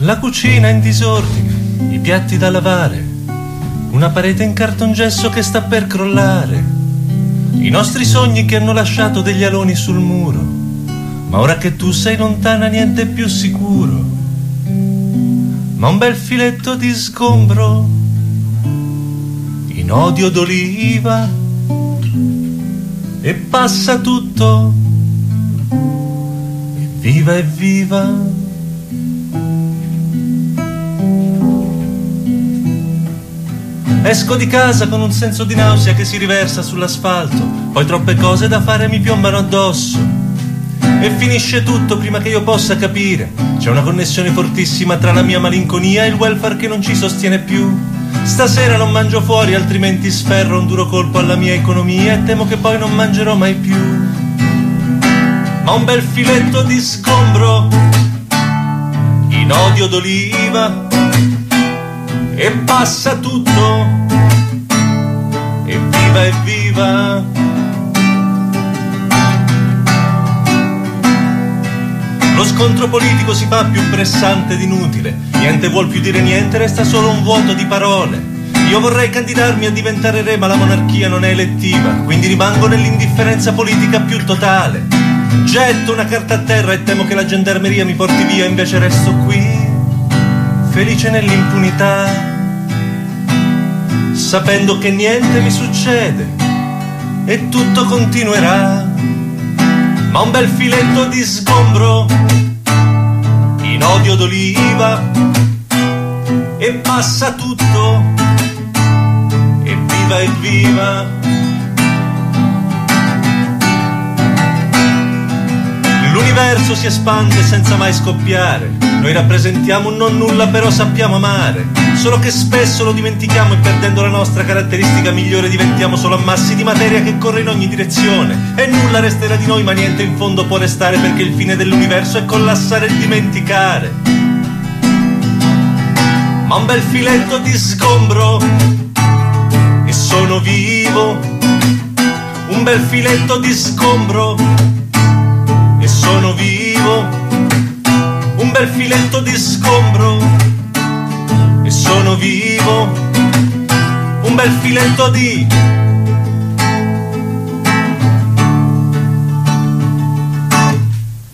La cucina in disordine, i piatti da lavare, una parete in cartongesso che sta per crollare, i nostri sogni che hanno lasciato degli aloni sul muro, ma ora che tu sei lontana niente è più sicuro. Ma un bel filetto di sgombro in odio d'oliva e passa tutto, evviva evviva. Esco di casa con un senso di nausea che si riversa sull'asfalto, poi troppe cose da fare mi piombano addosso e finisce tutto prima che io possa capire. C'è una connessione fortissima tra la mia malinconia e il welfare che non ci sostiene più. Stasera non mangio fuori, altrimenti sferro un duro colpo alla mia economia e temo che poi non mangerò mai più. Ma un bel filetto di sgombro in odio d'oliva e passa tutto, evviva evviva. Lo scontro politico si fa più pressante ed inutile, niente vuol più dire niente, resta solo un vuoto di parole. Io vorrei candidarmi a diventare re, ma la monarchia non è elettiva, quindi rimango nell'indifferenza politica più totale. Getto una carta a terra e temo che la gendarmeria mi porti via, invece resto qui, felice nell'impunità, sapendo che niente mi succede e tutto continuerà. Ma un bel filetto di sgombro in odio d'oliva e passa tutto, evviva evviva. L'universo si espande senza mai scoppiare, noi rappresentiamo un non nulla però sappiamo amare, solo che spesso lo dimentichiamo e perdendo la nostra caratteristica migliore diventiamo solo ammassi di materia che corre in ogni direzione e nulla resterà di noi ma niente in fondo può restare, perché il fine dell'universo è collassare e dimenticare. Ma un bel filetto di sgombro e sono vivo, un bel filetto di sgombro e sono vivo, un bel filetto di sgombro e sono vivo, un bel filetto di